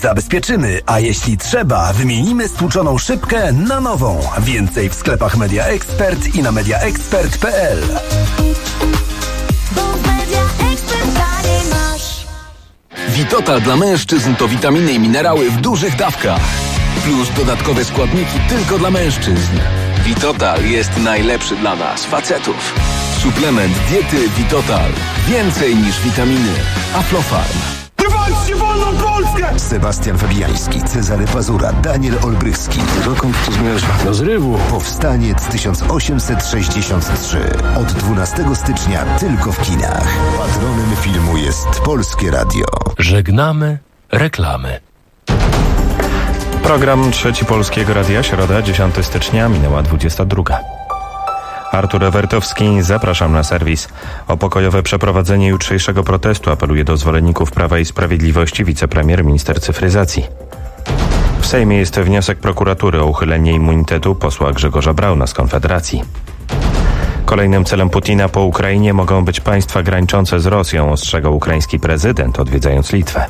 zabezpieczymy, a jeśli trzeba, wymienimy stłuczoną szybkę na nową. Więcej w sklepach Media Expert i na mediaexpert.pl. Vitotal dla mężczyzn to witaminy i minerały w dużych dawkach. Plus dodatkowe składniki tylko dla mężczyzn. Vitotal jest najlepszy dla nas, facetów. Suplement diety Vitotal. Więcej niż witaminy. Aflofarm. Wywalczcie wolną Polskę! Sebastian Fabiański, Cezary Pazura, Daniel Olbrychski. Dokąd to zmierza? Do zrywu. Powstaniec 1863. Od 12 stycznia tylko w kinach. Patronem filmu jest Polskie Radio. Żegnamy reklamy. Program Trzeci Polskiego Radia, środa, 10 stycznia, minęła 22. Artur Ewertowski, zapraszam na serwis. O pokojowe przeprowadzenie jutrzejszego protestu apeluje do zwolenników Prawa i Sprawiedliwości wicepremier, minister cyfryzacji. W Sejmie jest wniosek prokuratury o uchylenie immunitetu posła Grzegorza Brauna z Konfederacji. Kolejnym celem Putina po Ukrainie mogą być państwa graniczące z Rosją, ostrzegał ukraiński prezydent, odwiedzając Litwę.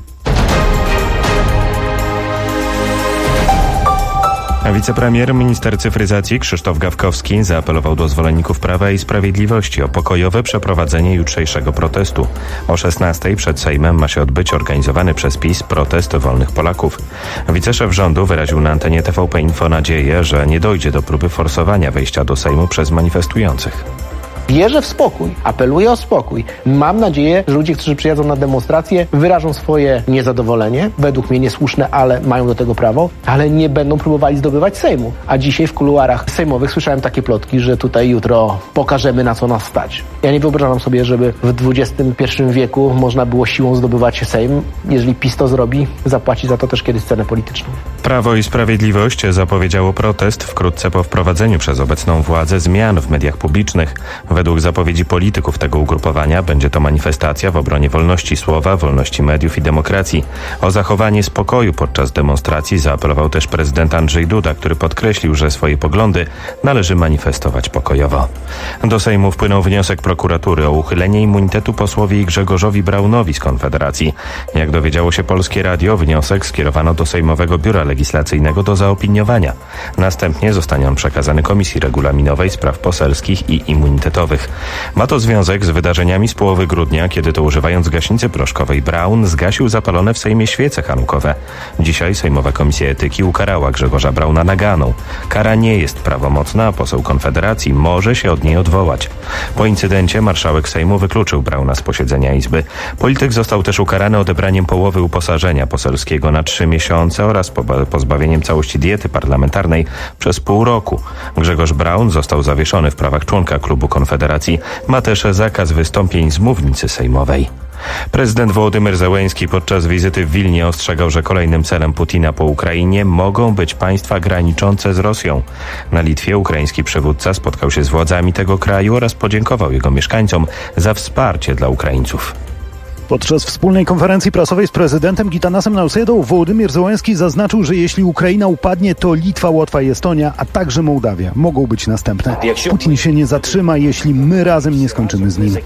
Wicepremier, minister cyfryzacji Krzysztof Gawkowski zaapelował do zwolenników Prawa i Sprawiedliwości o pokojowe przeprowadzenie jutrzejszego protestu. O 16:00 przed Sejmem ma się odbyć organizowany przez PiS protest wolnych Polaków. Wiceszef rządu wyraził na antenie TVP Info nadzieję, że nie dojdzie do próby forsowania wejścia do Sejmu przez manifestujących. Wierzę w spokój, apeluję o spokój. Mam nadzieję, że ludzie, którzy przyjadą na demonstrację, wyrażą swoje niezadowolenie, według mnie niesłuszne, ale mają do tego prawo, ale nie będą próbowali zdobywać Sejmu. A dzisiaj w kuluarach sejmowych słyszałem takie plotki, że tutaj jutro pokażemy, na co nas stać. Ja nie wyobrażam sobie, żeby w XXI wieku można było siłą zdobywać Sejm. Jeżeli PiS to zrobi, zapłaci za to też kiedyś cenę polityczną. Prawo i Sprawiedliwość zapowiedziało protest wkrótce po wprowadzeniu przez obecną władzę zmian w mediach publicznych. Według zapowiedzi polityków tego ugrupowania będzie to manifestacja w obronie wolności słowa, wolności mediów i demokracji. O zachowanie spokoju podczas demonstracji zaapelował też prezydent Andrzej Duda, który podkreślił, że swoje poglądy należy manifestować pokojowo. Do Sejmu wpłynął wniosek prokuratury o uchylenie immunitetu posłowi Grzegorzowi Braunowi z Konfederacji. Jak dowiedziało się Polskie Radio, wniosek skierowano do Sejmowego Biura Legislacyjnego do zaopiniowania. Następnie zostanie on przekazany Komisji Regulaminowej Spraw Poselskich i Immunitetowych. Ma to związek z wydarzeniami z połowy grudnia, kiedy to używając gaśnicy proszkowej Braun zgasił zapalone w Sejmie świece hanukowe. Dzisiaj Sejmowa Komisja Etyki ukarała Grzegorza Brauna naganą. Kara nie jest prawomocna, a poseł Konfederacji może się od niej odwołać. Po incydencie marszałek Sejmu wykluczył Brauna z posiedzenia Izby. Polityk został też ukarany odebraniem połowy uposażenia poselskiego na 3 miesiące oraz pozbawieniem całości diety parlamentarnej przez pół roku. Grzegorz Braun został zawieszony w prawach członka klubu Konfederacji. Ma też zakaz wystąpień z mównicy sejmowej. Prezydent Wołodymyr Zełenski podczas wizyty w Wilnie ostrzegał, że kolejnym celem Putina po Ukrainie mogą być państwa graniczące z Rosją. Na Litwie ukraiński przywódca spotkał się z władzami tego kraju oraz podziękował jego mieszkańcom za wsparcie dla Ukraińców. Podczas wspólnej konferencji prasowej z prezydentem Gitanasem Nausėdą Wołodymyr Zełenski zaznaczył, że jeśli Ukraina upadnie, to Litwa, Łotwa i Estonia, a także Mołdawia mogą być następne. Putin się nie zatrzyma, jeśli my razem nie skończymy z nim.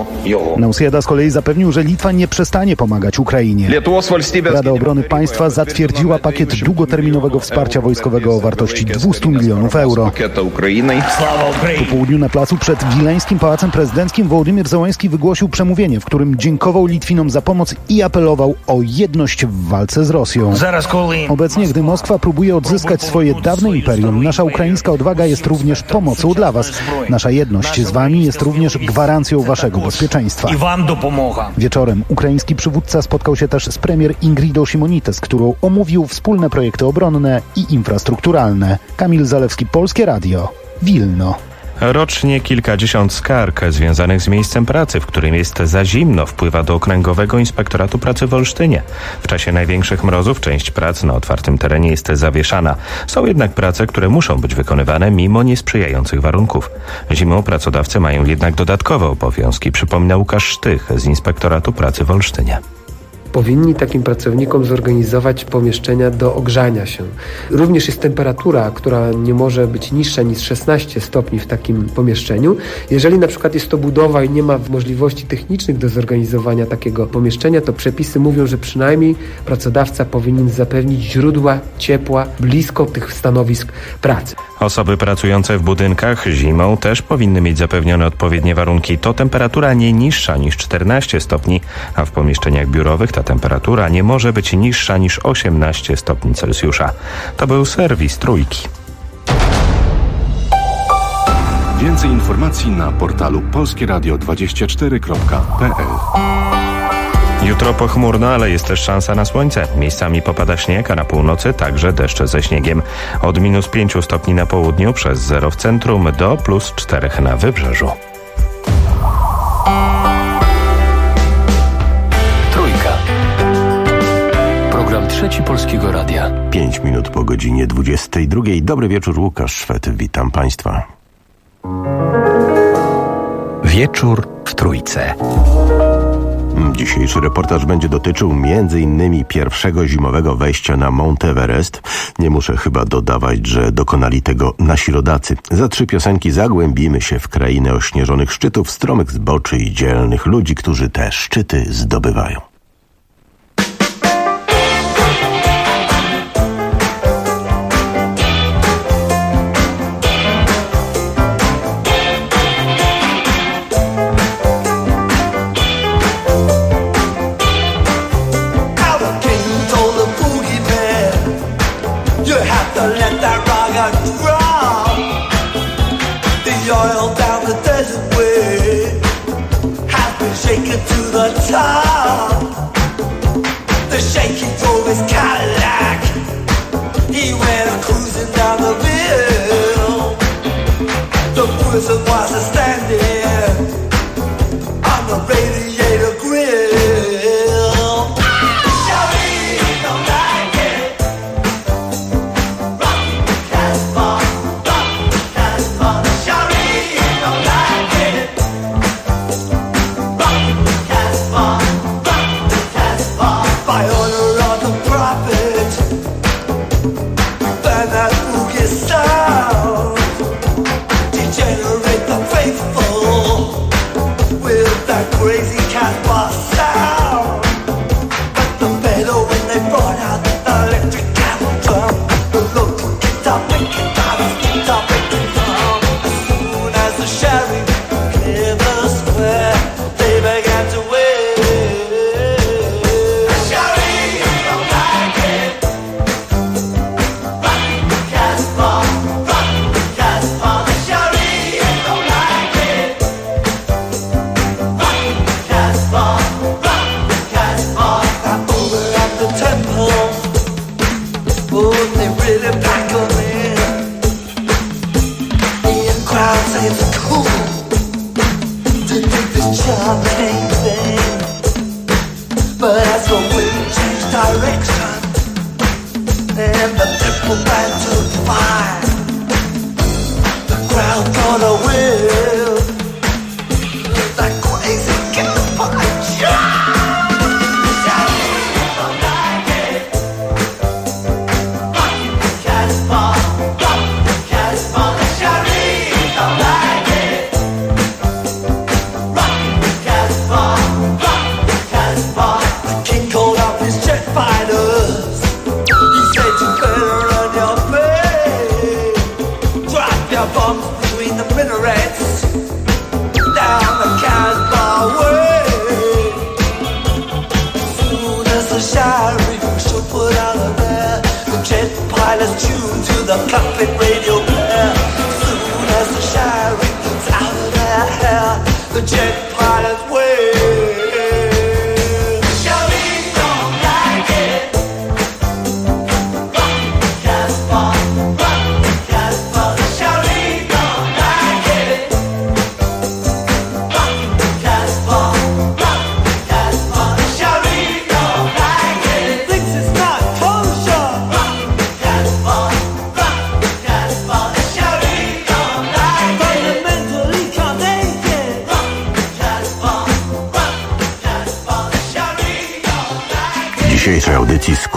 Nausėda z kolei zapewnił, że Litwa nie przestanie pomagać Ukrainie. Rada Obrony Państwa zatwierdziła pakiet długoterminowego wsparcia wojskowego o wartości 200 milionów euro. Po południu na placu przed Wileńskim Pałacem Prezydenckim Wołodymyr Zełenski wygłosił przemówienie, w którym dziękował Litwinom za pomoc i apelował o jedność w walce z Rosją. Obecnie, gdy Moskwa próbuje odzyskać swoje dawne imperium, nasza ukraińska odwaga jest również pomocą dla was. Nasza jedność z wami jest również gwarancją waszego bezpieczeństwa. Wieczorem ukraiński przywódca spotkał się też z premier Ingridą Simonite, z którą omówił wspólne projekty obronne i infrastrukturalne. Kamil Zalewski, Polskie Radio, Wilno. Rocznie kilkadziesiąt skarg związanych z miejscem pracy, w którym jest za zimno, wpływa do Okręgowego Inspektoratu Pracy w Olsztynie. W czasie największych mrozów część prac na otwartym terenie jest zawieszana. Są jednak prace, które muszą być wykonywane mimo niesprzyjających warunków. Zimą pracodawcy mają jednak dodatkowe obowiązki, przypomina Łukasz Sztych z Inspektoratu Pracy w Olsztynie. powinni takim pracownikom zorganizować pomieszczenia do ogrzania się. Również jest temperatura, która nie może być niższa niż 16 stopni w takim pomieszczeniu. Jeżeli na przykład jest to budowa i nie ma możliwości technicznych do zorganizowania takiego pomieszczenia, to przepisy mówią, że przynajmniej pracodawca powinien zapewnić źródła ciepła blisko tych stanowisk pracy. Osoby pracujące w budynkach zimą też powinny mieć zapewnione odpowiednie warunki. To temperatura nie niższa niż 14 stopni, a w pomieszczeniach biurowych ta temperatura nie może być niższa niż 18 stopni Celsjusza. To był serwis Trójki. Więcej informacji na portalu polskieradio24.pl. Jutro pochmurno, ale jest też szansa na słońce. Miejscami popada śnieg, a na północy także deszcze ze śniegiem. Od -5 stopni na południu przez 0 w centrum do +4 na wybrzeżu. Trójka. Program Trzeci Polskiego Radia. 5 minut po godzinie 22. Dobry wieczór, Łukasz Szwed. Witam Państwa. Wieczór w Trójce. Dzisiejszy reportaż będzie dotyczył m.in. pierwszego zimowego wejścia na Mount Everest. Nie muszę chyba dodawać, że dokonali tego nasi rodacy. Za 3 piosenki zagłębimy się w krainę ośnieżonych szczytów, stromych zboczy i dzielnych ludzi, którzy te szczyty zdobywają.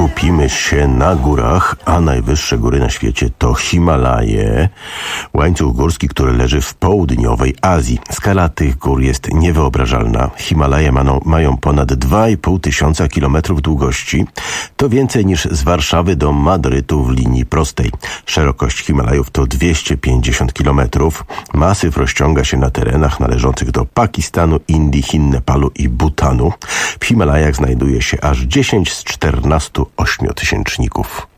skupimy się na górach, a najwyższe góry na świecie to Himalaje, łańcuch górski, który leży w południowej Azji. Skala tych gór jest niewyobrażalna. Himalaje mają ponad 2,5 tysiąca kilometrów długości. To więcej niż z Warszawy do Madrytu w linii prostej. Szerokość Himalajów to 250 kilometrów. Masyw rozciąga się na terenach należących do Pakistanu, Indii, Chin, Nepalu i Butanu. W Himalajach znajduje się aż 10 z 14 ośmiotysięczników.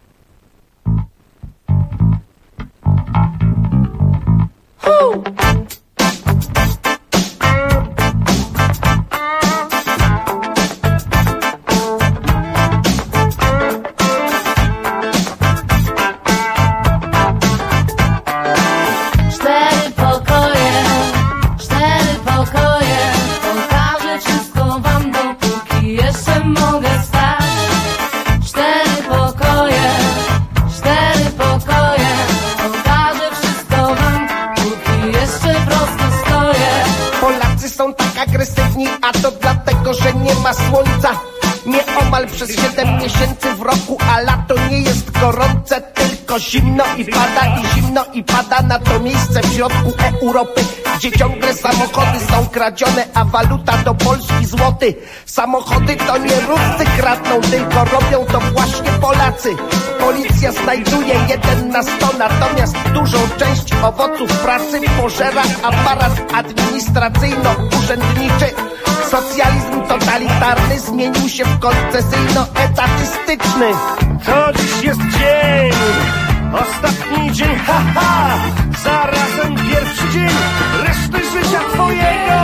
A to dlatego, że nie ma słońca nieomal przez 7 miesięcy w roku, a lato nie jest gorące, tylko zimno i pada na to miejsce w środku Europy, gdzie ciągle samochody są kradzione, a waluta to polski złoty. Samochody to nie Ruscy kradną, tylko robią to właśnie Polacy. Policja znajduje 1 na 100, natomiast dużą część owoców pracy pożera aparat administracyjno-urzędniczy. Socjalizm totalitarny zmienił się w koncesyjno-etatystyczny. To dziś jest dzień, ostatni dzień, haha, zarazem pierwszy dzień reszty życia twojego.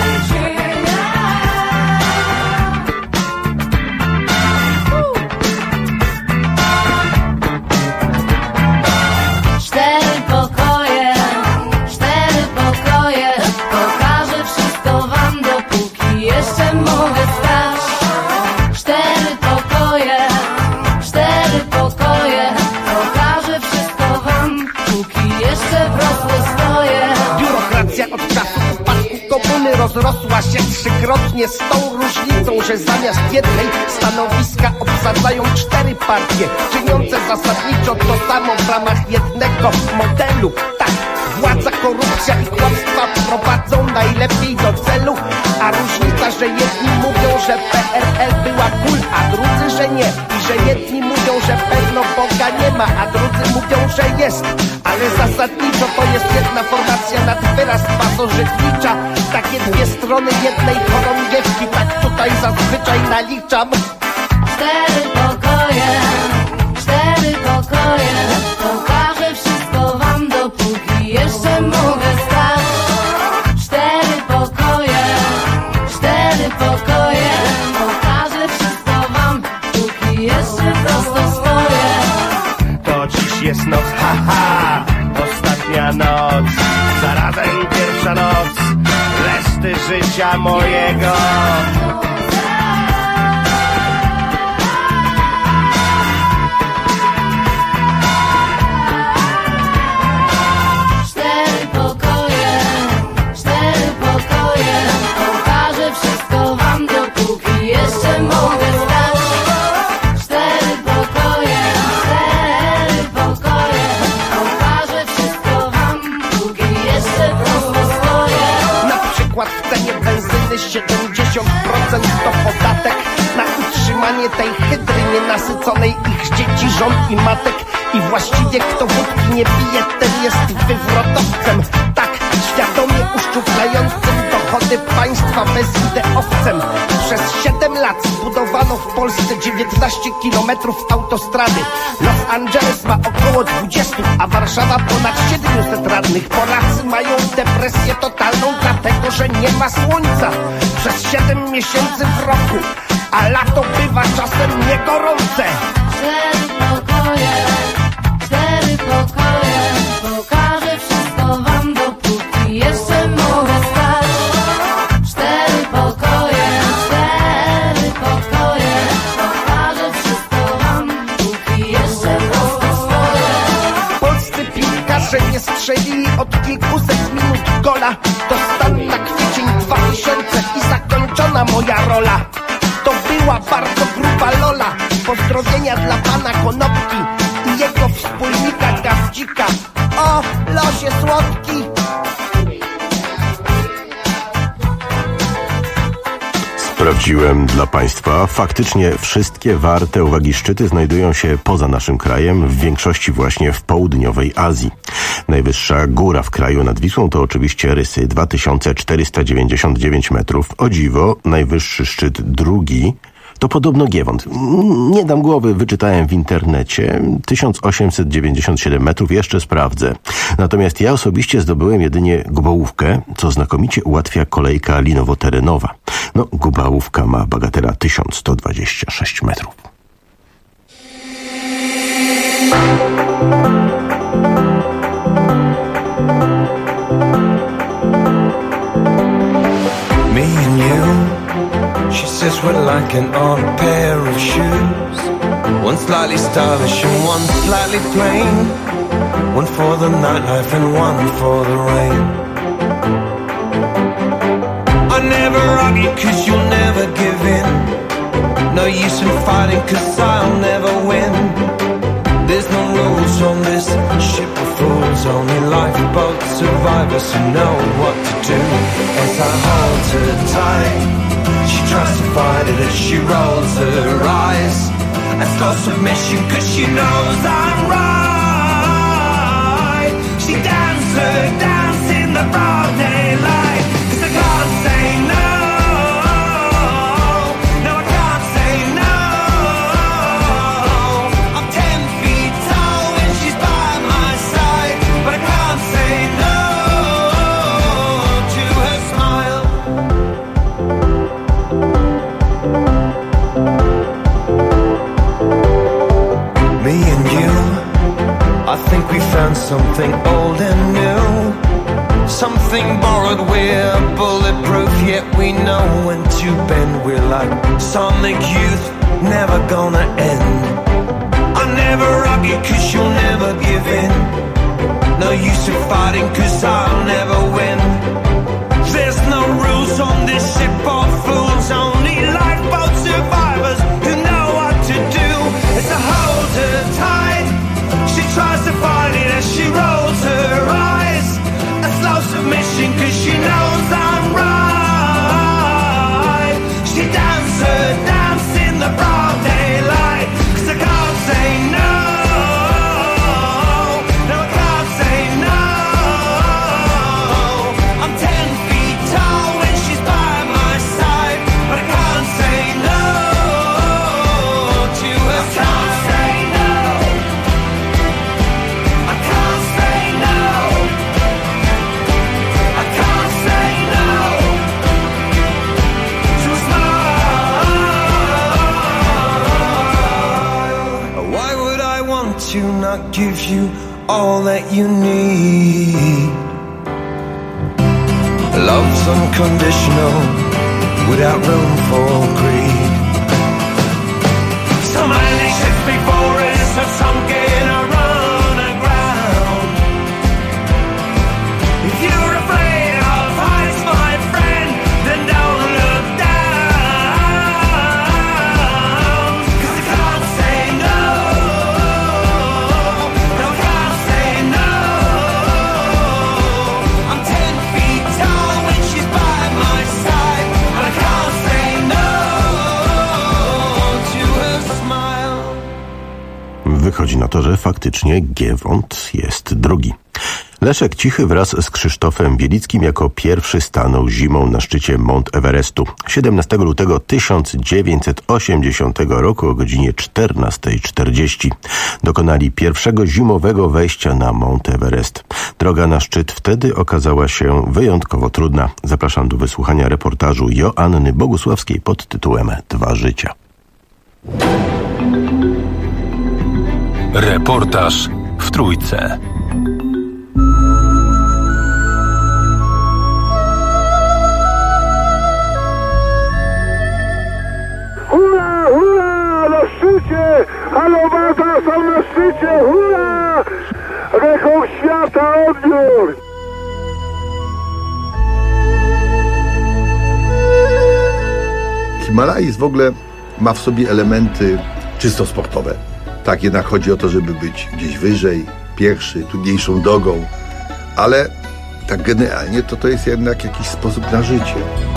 Rozrosła się 3-krotnie z tą różnicą, że zamiast jednej stanowiska obsadzają 4 partie, czyniące zasadniczo to samo w ramach jednego modelu. Tak, władza, korupcja i kłamstwa prowadzą najlepiej do celu, a różnica, że jedni mówią, że PRL była cool, a drudzy, że nie. I że jedni mówią, że pewno Boga nie ma, a drudzy mówią, że jest. Ale zasadniczo to jest jedna formacja nad wyraz pasożytnicza. Takie 2 strony jednej chorągiewki, tak tutaj zazwyczaj naliczam. 4 pokoje, pokażę wszystko wam, dopóki jeszcze mogę stać. 4 pokoje, pokażę wszystko wam, póki jeszcze prosto stoję. To dziś jest noc, haha, ostatnia noc, zarazem pierwsza noc reszty życia mojego. 4 pokoje, pokażę wszystko wam, dopóki jeszcze mogę stać. 4 pokoje, pokażę wszystko wam, póki jeszcze prosto stoję. Na przykład w cenie benzyny 70% to podatek na utrzymanie tej hydry nienasyconej, ich dzieci, żon i matek. I właściwie kto wódki nie pije, ten jest wywrotowcem. Tak, świadomie uszczuplającym dochody państwa bezideowcem. Przez 7 lat zbudowano w Polsce 19 kilometrów autostrady. Los Angeles ma około 20, a Warszawa ponad 700 radnych. Polacy mają depresję totalną, dlatego że nie ma słońca przez 7 miesięcy w roku, a lato bywa czasem niegorące. 4 pokoje, pokażę wszystko wam, dopóki jeszcze mogę stać. 4 pokoje, pokażę wszystko wam, póki jeszcze prosto stoję. Polscy piłkarze nie strzelili od kilkuset minut gola. To stan na kwiecień 2000 i zakończona moja rola. To była bardzo gruba lola. Pozdrowienia dla pana Konopki i jego wspólnika Gawdzika. O, losie słodki! Sprawdziłem dla Państwa. Faktycznie wszystkie warte uwagi szczyty znajdują się poza naszym krajem, w większości właśnie w południowej Azji. Najwyższa góra w kraju nad Wisłą to oczywiście Rysy, 2499 metrów. O dziwo, najwyższy szczyt drugi to podobno Giewont. Nie dam głowy, wyczytałem w internecie. 1897 metrów, jeszcze sprawdzę. Natomiast ja osobiście zdobyłem jedynie Gubałówkę, co znakomicie ułatwia kolejka linowo-terenowa. No, Gubałówka ma bagatela 1126 metrów. Me and you, she says we're like an odd pair of shoes. One slightly stylish and one slightly plain. One for the nightlife and one for the rain. I never argue cause you'll never give in. No use in fighting cause I'll never win. There's no rules on this ship of fools. Only lifeboat survivors who know what to do. As I hold her tight, she tries to fight it as she rolls her eyes. A slow submission cause she knows I'm right. She dances her dance in the broad daylight. Cause I can't say no. No, I can't say no. I'm 10 feet tall when she's by my side. But I can't say no to her smile. Me and you, I think we found something old and new. Something borrowed, we're bulletproof, yet we know when to bend. We're like sonic youth, never gonna end. I never argue cause you'll never give in. No use in fighting cause I'll never win. There's no rules on this ship of fools. Only lifeboat survivors who know what to do. It's a hold her tight. She tries to fight it as she rolls her eyes. A slow submission cause she knows I'm right. She dances her dance in the broad daylight. Cause I can't say no. No, I can't say no. I'm 10 feet tall when she's by my side. But I can't say no to her. I can't say no. I can't say no. I can't say no to a smile. Why would I want to not give you all that you need? Love's unconditional, without room for greed. So many ships before us have sunken or run aground. If you're afraid of heights, my friend, then don't look down. Cause I can't say no. No, I can't say no. I'm 10 feet tall when she's by my side. But I can't say no to her smile. Wychodzi na to, że faktycznie Giewont jest drugi. Leszek Cichy wraz z Krzysztofem Bielickim jako pierwszy stanął zimą na szczycie Mount Everestu 17 lutego 1980 roku o godzinie 14:40. Dokonali pierwszego zimowego wejścia na Mount Everest. Droga na szczyt wtedy okazała się wyjątkowo trudna. Zapraszam do wysłuchania reportażu Joanny Bogusławskiej pod tytułem 2 życia. Reportaż w Trójce. Hurra, hurra, na szczycie! Halowata są na szczycie, hurra! Rekord świata, odbiór! Himalajs w ogóle ma w sobie elementy czysto sportowe. Tak, jednak chodzi o to, żeby być gdzieś wyżej, pierwszy, trudniejszą drogą, ale tak generalnie to jest jednak jakiś sposób na życie.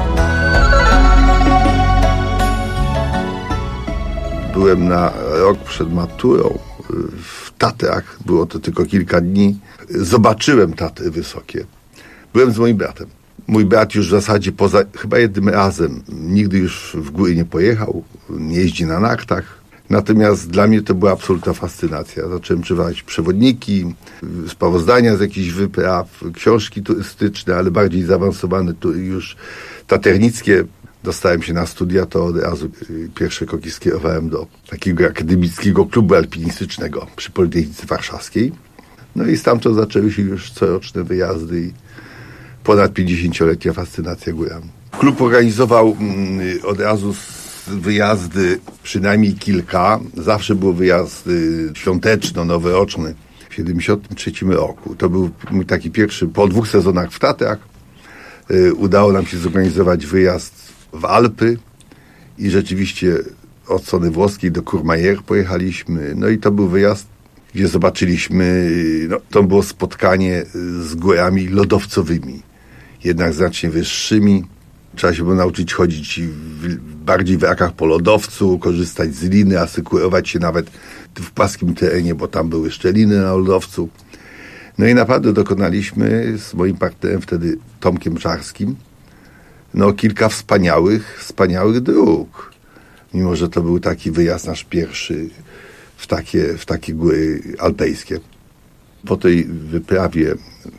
Byłem na rok przed maturą w Tatrach, było to tylko kilka dni. Zobaczyłem Tatry wysokie. Byłem z moim bratem. Mój brat już w zasadzie poza chyba jednym razem nigdy już w góry nie pojechał, nie jeździ na nartach. Natomiast dla mnie to była absolutna fascynacja. Zacząłem czytać przewodniki, sprawozdania z jakichś wypraw, książki turystyczne, ale bardziej zaawansowane już taternickie. Dostałem się na studia, to od razu pierwsze kroki skierowałem do takiego akademickiego klubu alpinistycznego przy Politechnice Warszawskiej. No i stamtąd zaczęły się już coroczne wyjazdy i ponad 50-letnia fascynacja górami. Klub organizował od razu wyjazdy, przynajmniej kilka. Zawsze był wyjazd świąteczno-noworoczny w 1973 roku. To był mój taki pierwszy, po 2 sezonach w Tatrach. Udało nam się zorganizować wyjazd w Alpy i rzeczywiście od strony włoskiej do Courmayeur pojechaliśmy. No i to był wyjazd, gdzie zobaczyliśmy, to było spotkanie z górami lodowcowymi, jednak znacznie wyższymi. Trzeba się było nauczyć chodzić bardziej w rakach po lodowcu, korzystać z liny, asykurować się nawet w płaskim terenie, bo tam były szczeliny na lodowcu. No i naprawdę dokonaliśmy z moim partnerem wtedy, Tomkiem Czarskim, kilka wspaniałych dróg. Mimo że to był taki wyjazd nasz pierwszy w takie góry alpejskie. Po tej wyprawie,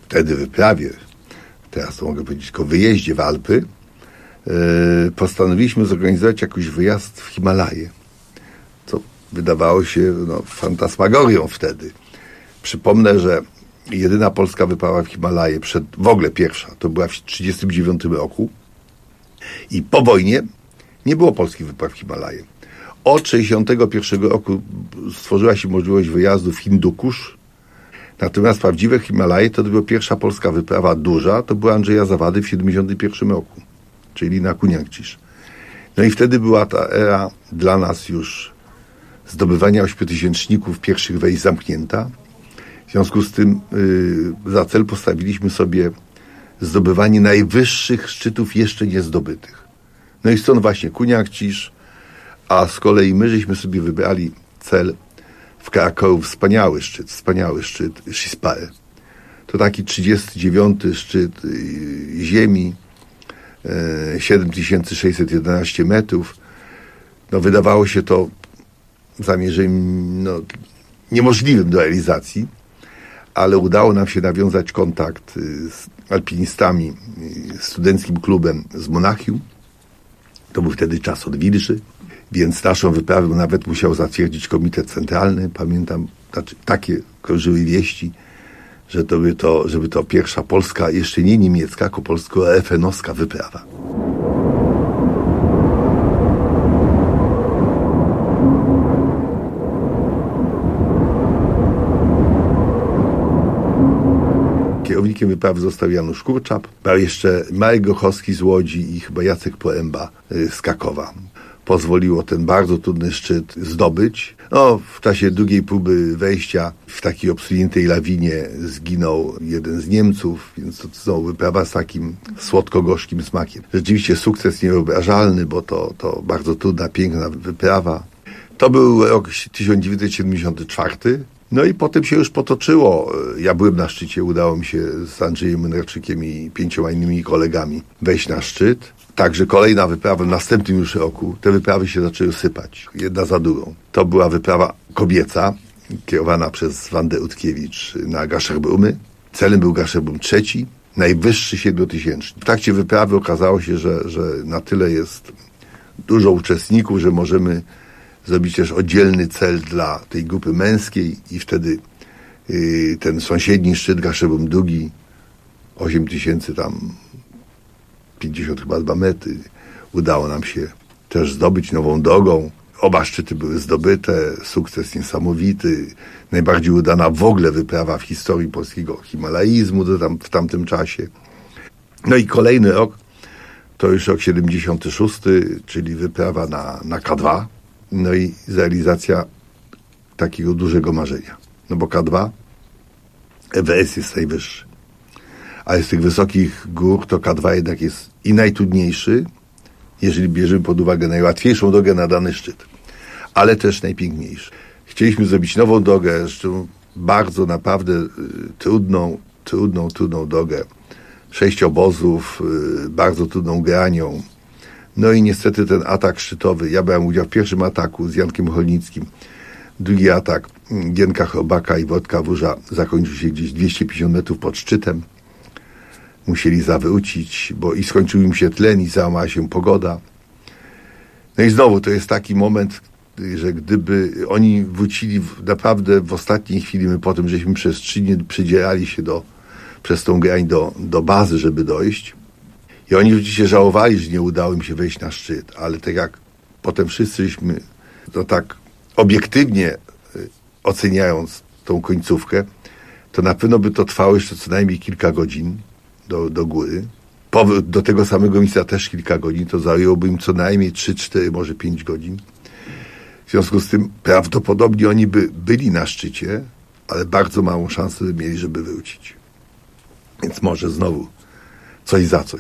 teraz to mogę powiedzieć tylko wyjeździe w Alpy, postanowiliśmy zorganizować jakiś wyjazd w Himalaje, co wydawało się fantasmagorią wtedy. Przypomnę, że jedyna polska wyprawa w Himalaje, w ogóle pierwsza, to była w 1939 roku i po wojnie nie było polskich wypraw w Himalaje. Od 1961 roku stworzyła się możliwość wyjazdu w Hindukusz, natomiast prawdziwe Himalaje to była pierwsza polska wyprawa duża, to była Andrzeja Zawady w 1971 roku, czyli na Kuniakcisz. No i wtedy była ta era dla nas już zdobywania 8-tysięczników pierwszych wejść zamknięta. W związku z tym za cel postawiliśmy sobie zdobywanie najwyższych szczytów jeszcze niezdobytych. No i stąd właśnie Kuniakcisz, a z kolei my żeśmy sobie wybrali cel w Krakowie, wspaniały szczyt Szispare. To taki 39. szczyt ziemi, 7611 metrów. Wydawało się to zamierzeniem niemożliwym do realizacji, ale udało nam się nawiązać kontakt z alpinistami, studenckim klubem z Monachium. To był wtedy czas odwilży, więc naszą wyprawę nawet musiał zatwierdzić Komitet Centralny. Pamiętam, takie krążyły wieści, że żeby to pierwsza polska, jeszcze nie niemiecka, tylko polsko-FN-owska wyprawa. Kierownikiem wyprawy został Janusz Kurczap, był jeszcze Marek Grochowski z Łodzi i chyba Jacek Poręba z Krakowa. Pozwoliło ten bardzo trudny szczyt zdobyć. W czasie drugiej próby wejścia w takiej obsuniętej lawinie zginął jeden z Niemców, więc to znowu wyprawa z takim słodko-gorzkim smakiem. Rzeczywiście sukces niewyobrażalny, bo to bardzo trudna, piękna wyprawa. To był rok 1974. No i potem się już potoczyło. Ja byłem na szczycie, udało mi się z Andrzejem Mynarczykiem i 5 innymi kolegami wejść na szczyt. Także kolejna wyprawa w następnym już roku. Te wyprawy się zaczęły sypać, jedna za drugą. To była wyprawa kobieca, kierowana przez Wandę Utkiewicz na Gaszerbrumy. Celem był Gaszerbrum III, najwyższy 7-tysięczny. W trakcie wyprawy okazało się, że na tyle jest dużo uczestników, że możemy zrobić też oddzielny cel dla tej grupy męskiej i wtedy ten sąsiedni szczyt Gaszerbrum II, 8000 tam 50 chyba 2 metry, udało nam się też zdobyć nową drogą. Oba szczyty były zdobyte, sukces niesamowity, najbardziej udana w ogóle wyprawa w historii polskiego himalaizmu w tamtym czasie. No i kolejny rok, to już rok 76, czyli wyprawa na K2. no i realizacja takiego dużego marzenia. No bo K2, EWS jest najwyższy. Ale z tych wysokich gór to K2 jednak jest i najtrudniejszy, jeżeli bierzemy pod uwagę najłatwiejszą drogę na dany szczyt, ale też najpiękniejszy. Chcieliśmy zrobić nową drogę, zresztą bardzo naprawdę trudną drogę. 6 obozów, bardzo trudną granią. No i niestety ten atak szczytowy, ja brałem udział w pierwszym ataku z Jankiem Holnickim. Drugi atak Gienka Chrobaka i Wojtka Wóża zakończył się gdzieś 250 metrów pod szczytem. Musieli zawrócić, bo i skończył im się tlen i załamała się pogoda. No i znowu to jest taki moment, że gdyby oni wrócili naprawdę w ostatniej chwili, my po tym, żeśmy przez 3 dni przedzierali się przez tą grań do bazy, żeby dojść. I oni oczywiście żałowali, że nie udało im się wejść na szczyt, ale tak jak potem wszyscyśmy, to tak obiektywnie oceniając tą końcówkę, to na pewno by to trwało jeszcze co najmniej kilka godzin do góry. Powrót do tego samego miejsca też kilka godzin, to zajęłoby im co najmniej 3, 4, może 5 godzin. W związku z tym prawdopodobnie oni by byli na szczycie, ale bardzo małą szansę by mieli, żeby wrócić. Więc może znowu coś za coś.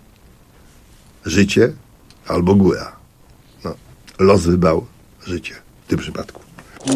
Życie albo góra. No, los wybrał życie w tym przypadku.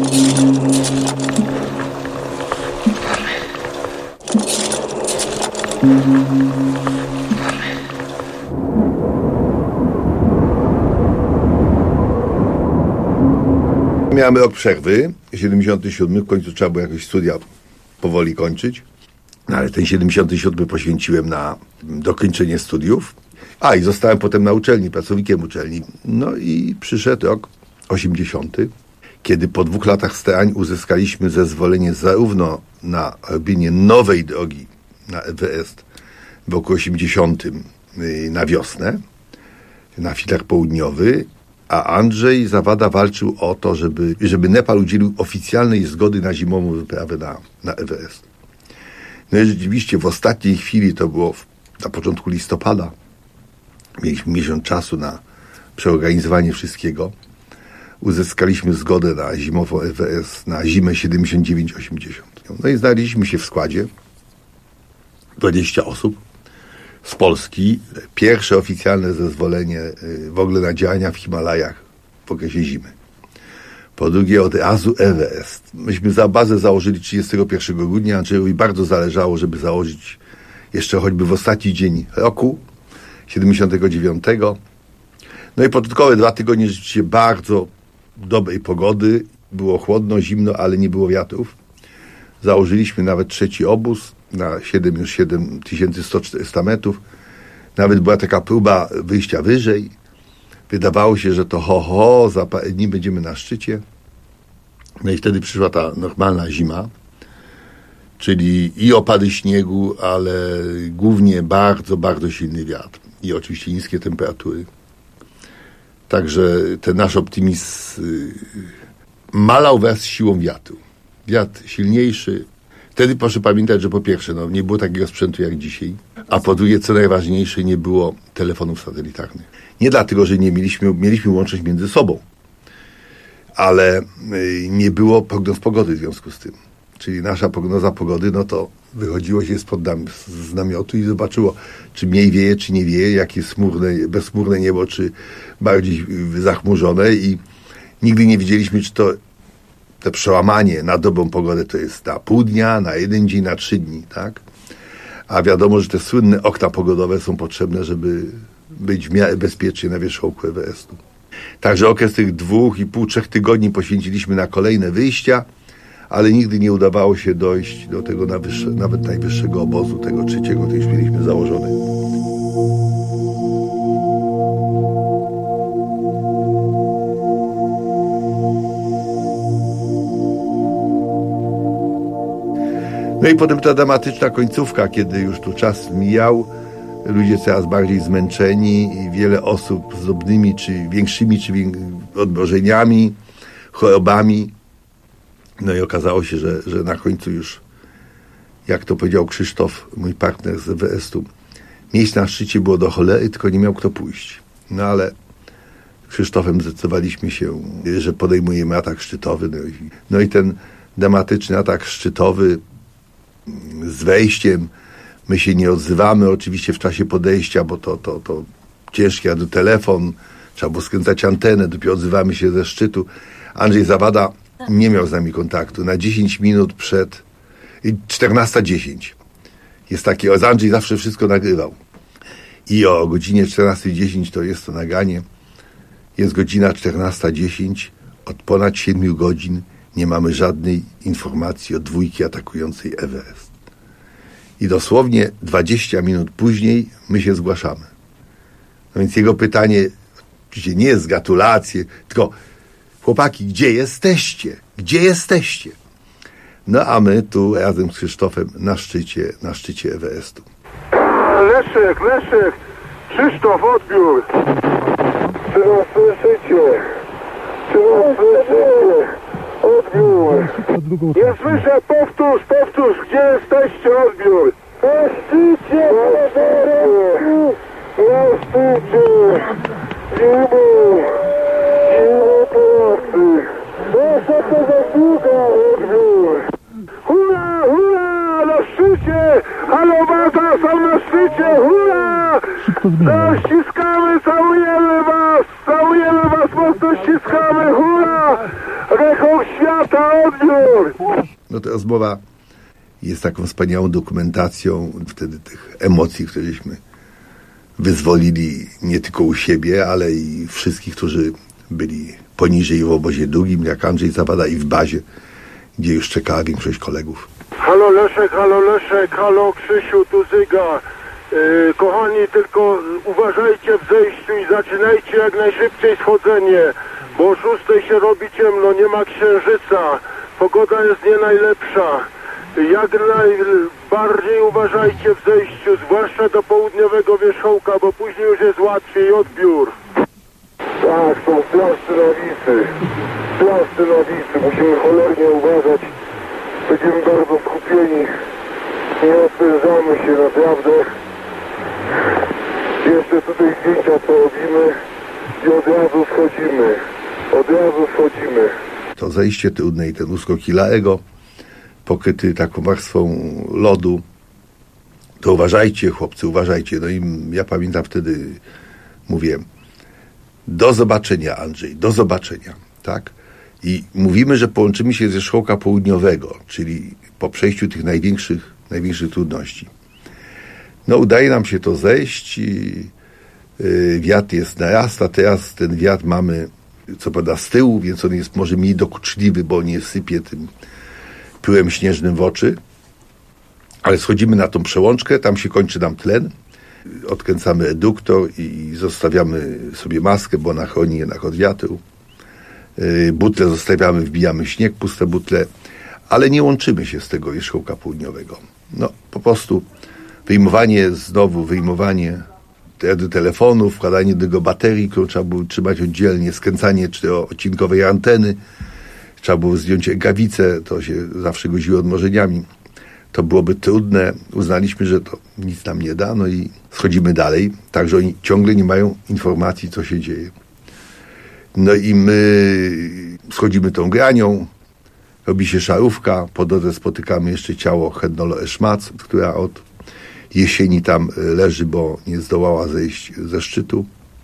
Miałem rok przerwy, 77, w końcu trzeba było jakoś studia powoli kończyć. No, ale ten 77 poświęciłem na dokończenie studiów. I zostałem potem na uczelni, pracownikiem uczelni. No i przyszedł rok 80, kiedy po 2 latach starań uzyskaliśmy zezwolenie zarówno na robienie nowej drogi na EWS w roku 80 na wiosnę, na filar południowy, a Andrzej Zawada walczył o to, żeby Nepal udzielił oficjalnej zgody na zimową wyprawę na EWS. No i rzeczywiście w ostatniej chwili, to było na początku listopada, mieliśmy miesiąc czasu na przeorganizowanie wszystkiego, uzyskaliśmy zgodę na zimową EWS na zimę 79-80. No i znaleźliśmy się w składzie 20 osób z Polski. Pierwsze oficjalne zezwolenie w ogóle na działania w Himalajach w okresie zimy. Po drugie od razu EWS. Myśmy za bazę założyli 31 grudnia. Andrzejowi bardzo zależało, żeby założyć jeszcze choćby w ostatni dzień roku 79. No i początkowe 2 tygodnie rzeczywiście bardzo dobrej pogody. Było chłodno, zimno, ale nie było wiatrów. Założyliśmy nawet 3. obóz na 7100 metrów. Nawet była taka próba wyjścia wyżej. Wydawało się, że to za parę dni będziemy na szczycie. No i wtedy przyszła ta normalna zima, czyli i opady śniegu, ale głównie bardzo, bardzo silny wiatr i oczywiście niskie temperatury. Także ten nasz optymizm malał wraz z siłą wiatru. Wiatr silniejszy. Wtedy proszę pamiętać, że po pierwsze, nie było takiego sprzętu jak dzisiaj, a po drugie, co najważniejsze, nie było telefonów satelitarnych. Nie dlatego, że nie mieliśmy łączność między sobą, ale nie było prognoz pogody w związku z tym. Czyli nasza prognoza pogody, to wychodziło się z namiotu i zobaczyło, czy mniej wieje, czy nie wieje, jakie bezchmurne niebo, czy bardziej zachmurzone i nigdy nie wiedzieliśmy, czy to przełamanie na dobrą pogodę to jest na pół dnia, na 1 dzień, na 3 dni, tak? A wiadomo, że te słynne okna pogodowe są potrzebne, żeby być w miarę bezpiecznie na wierzchołku EWS-u. Także okres tych 2,5-3 tygodni poświęciliśmy na kolejne wyjścia, ale nigdy nie udawało się dojść do tego nawet najwyższego obozu, tego 3, który już mieliśmy założony. No i potem ta dramatyczna końcówka, kiedy już tu czas mijał, ludzie coraz bardziej zmęczeni i wiele osób z drobnymi, czy większymi, czy odmrożeniami, chorobami. No i okazało się, że na końcu już, jak to powiedział Krzysztof, mój partner z EWS-u, miejsc na szczycie było do cholery, tylko nie miał kto pójść. No ale Krzysztofem zdecydowaliśmy się, że podejmujemy atak szczytowy. No i ten dramatyczny atak szczytowy z wejściem. My się nie odzywamy oczywiście w czasie podejścia, bo to ciężki radiotelefon, trzeba było skręcać antenę, dopiero odzywamy się ze szczytu. Andrzej Zawada nie miał z nami kontaktu. Na 10 minut przed 14:10 jest takie, Andrzej zawsze wszystko nagrywał. I o godzinie 14:10 to jest to nagranie. Jest godzina 14:10. Od ponad 7 godzin nie mamy żadnej informacji o dwójki atakującej Everest. I dosłownie 20 minut później my się zgłaszamy. No więc jego pytanie oczywiście nie jest gratulacje, tylko chłopaki, gdzie jesteście? Gdzie jesteście? No a my tu razem z Krzysztofem na szczycie Everestu. Leszek, Krzysztof, odbiór. Czy nas słyszycie? Odbiór. Nie słyszę, powtórz, gdzie jesteście, odbiór. Na szczycie Everestu. Na szczycie. Zimy pracy. Proszę to za długo, odbiór. Hurra, na szczycie! Halo, Bata, są na szczycie, hurra! No, ściskamy, całujemy was, mocno ściskamy, hurra! Rekord świata, odbiór! No ta rozmowa jest taką wspaniałą dokumentacją wtedy tych emocji, któreśmy wyzwolili nie tylko u siebie, ale i wszystkich, którzy byli poniżej w obozie drugim, jak Andrzej Zawada, i w bazie, gdzie już czekała większość kolegów. Halo Leszek, halo Krzysiu, tu Zyga. Kochani, tylko uważajcie w zejściu i zaczynajcie jak najszybciej schodzenie, bo o 6 się robi ciemno, nie ma księżyca, pogoda jest nie najlepsza. Jak najbardziej uważajcie w zejściu, zwłaszcza do południowego wierzchołka, bo później już jest łatwiej, odbiór. Tak, są plasty na Wisy, musimy cholernie uważać. Będziemy bardzo skupieni, nie odprężamy się naprawdę. Jeszcze tutaj zdjęcia co robimy i od razu wchodzimy. To zejście trudne i ten uskok Hilaego, pokryty taką warstwą lodu, to uważajcie, chłopcy, uważajcie. No i ja pamiętam wtedy, mówię, do zobaczenia, Andrzej, do zobaczenia, tak? I mówimy, że połączymy się ze wierzchołka południowego, czyli po przejściu tych największych trudności. No udaje nam się to zejść i wiatr narasta, teraz ten wiatr mamy co prawda z tyłu, więc on jest może mniej dokuczliwy, bo nie sypie tym pyłem śnieżnym w oczy, ale schodzimy na tą przełączkę, tam się kończy nam tlen, odkręcamy reduktor i zostawiamy sobie maskę, bo ona chroni jednak od wiatru. Butle zostawiamy, wbijamy śnieg, puste butle, ale nie łączymy się z tego wierzchołka południowego. No, po prostu wyjmowanie telefonu, wkładanie do niego baterii, którą trzeba było trzymać oddzielnie, skręcanie 4-odcinkowej anteny, trzeba było zdjąć rękawice, to się zawsze godziło odmrożeniami. To byłoby trudne, uznaliśmy, że to nic nam nie da, no i schodzimy dalej, także oni ciągle nie mają informacji, co się dzieje. No i my schodzimy tą granią, robi się szarówka, po drodze spotykamy jeszcze ciało Hednolo Eszmac, która od jesieni tam leży, bo nie zdołała zejść ze szczytu.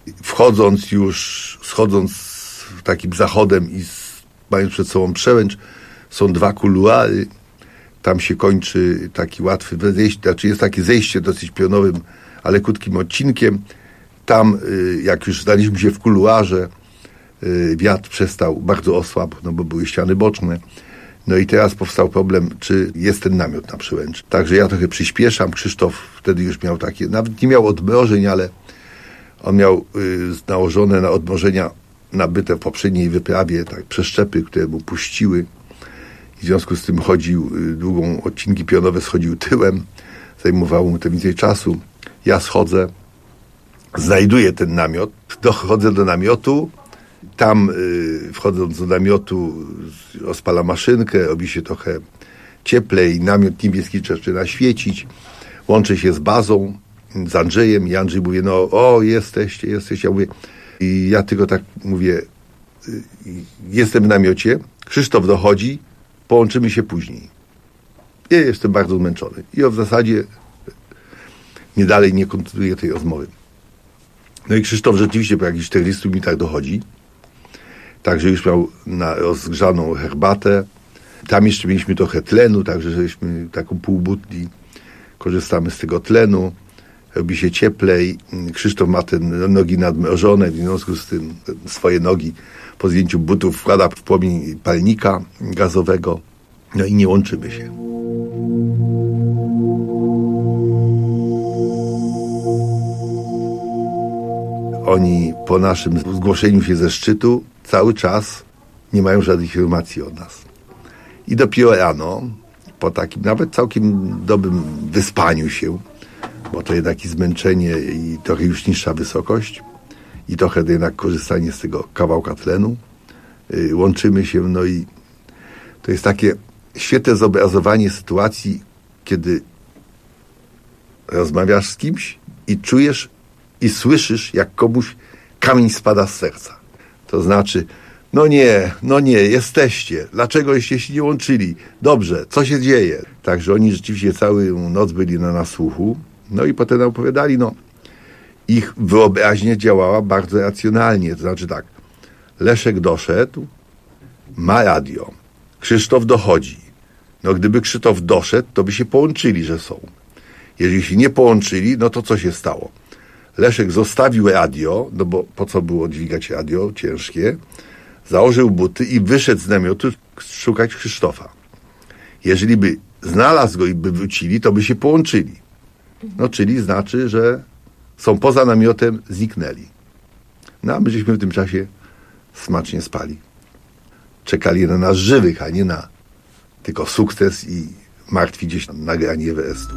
Schodząc takim zachodem i mając przed sobą przełęcz, są 2 kuluary, tam się kończy taki łatwy zejście, znaczy jest takie zejście dosyć pionowym, ale krótkim odcinkiem. Tam, jak już znaliśmy się w kuluarze, wiatr przestał, bardzo osłabł, no bo były ściany boczne. No i teraz powstał problem, czy jest ten namiot na przełęczy. Także ja trochę przyspieszam. Krzysztof wtedy już miał takie, nawet nie miał odmrożeń, ale on miał nałożone na odmrożenia nabyte w poprzedniej wyprawie, tak, przeszczepy, które mu puściły. W związku z tym odcinki pionowe schodził tyłem. Zajmowało mu to więcej czasu. Ja schodzę, znajduję ten namiot, dochodzę do namiotu. Tam wchodząc do namiotu rozpala maszynkę, robi się trochę cieplej, namiot niebieski zaczyna świecić. Łączę się z bazą, z Andrzejem i Andrzej mówi, jesteście. Ja mówię, I ja tylko tak mówię, jestem w namiocie, Krzysztof dochodzi, połączymy się później. Ja jestem bardzo zmęczony. I w zasadzie dalej nie kontynuuję tej rozmowy. No i Krzysztof rzeczywiście po jakichś 40 minutach dochodzi. Także już miał rozgrzaną herbatę. Tam jeszcze mieliśmy trochę tlenu, także żeśmy taką półbutli. Korzystamy z tego tlenu. Robi się cieplej. Krzysztof ma te nogi nadmrożone, w związku z tym swoje nogi po zdjęciu butów wkłada w płomień palnika gazowego. No i nie łączymy się. Oni po naszym zgłoszeniu się ze szczytu cały czas nie mają żadnych informacji od nas. I dopiero rano, po takim nawet całkiem dobrym wyspaniu się, bo to jednak i zmęczenie i trochę już niższa wysokość i trochę jednak korzystanie z tego kawałka tlenu, łączymy się, no i to jest takie świetne zobrazowanie sytuacji, kiedy rozmawiasz z kimś i czujesz i słyszysz, jak komuś kamień spada z serca. To znaczy, no nie, jesteście. Dlaczego się nie łączyli? Dobrze, co się dzieje? Także oni rzeczywiście całą noc byli na nasłuchu. No i potem nam opowiadali, ich wyobraźnia działała bardzo racjonalnie. To znaczy tak, Leszek doszedł, ma radio. Krzysztof dochodzi. No gdyby Krzysztof doszedł, to by się połączyli, że są. Jeżeli się nie połączyli, no to co się stało? Leszek zostawił radio, no bo po co było dźwigać radio ciężkie, założył buty i wyszedł z namiotu szukać Krzysztofa. Jeżeli by znalazł go i by wrócili, to by się połączyli. No czyli znaczy, że są poza namiotem, zniknęli. No a my żeśmy w tym czasie smacznie spali. Czekali na nas żywych, a nie na tylko sukces i martwi gdzieś nagranie Everestu.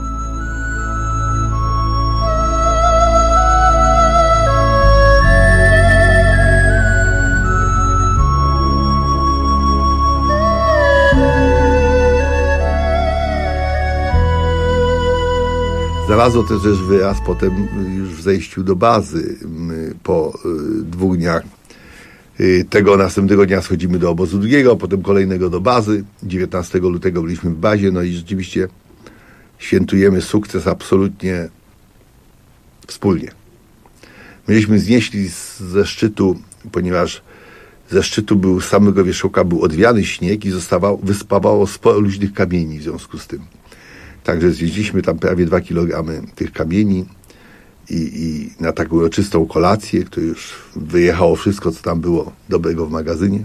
Znalazło to też wyraz potem już w zejściu do bazy po 2 dniach. Tego następnego dnia schodzimy do obozu drugiego, potem kolejnego do bazy. 19 lutego byliśmy w bazie, no i rzeczywiście świętujemy sukces absolutnie wspólnie. Myśmy znieśli ze szczytu, ponieważ ze szczytu był z samego wierzchołka był odwiany śnieg i wyspawało sporo luźnych kamieni w związku z tym. Także zjeździliśmy tam prawie 2 kg tych kamieni i na taką uroczystą kolację, które już wyjechało wszystko, co tam było dobrego w magazynie.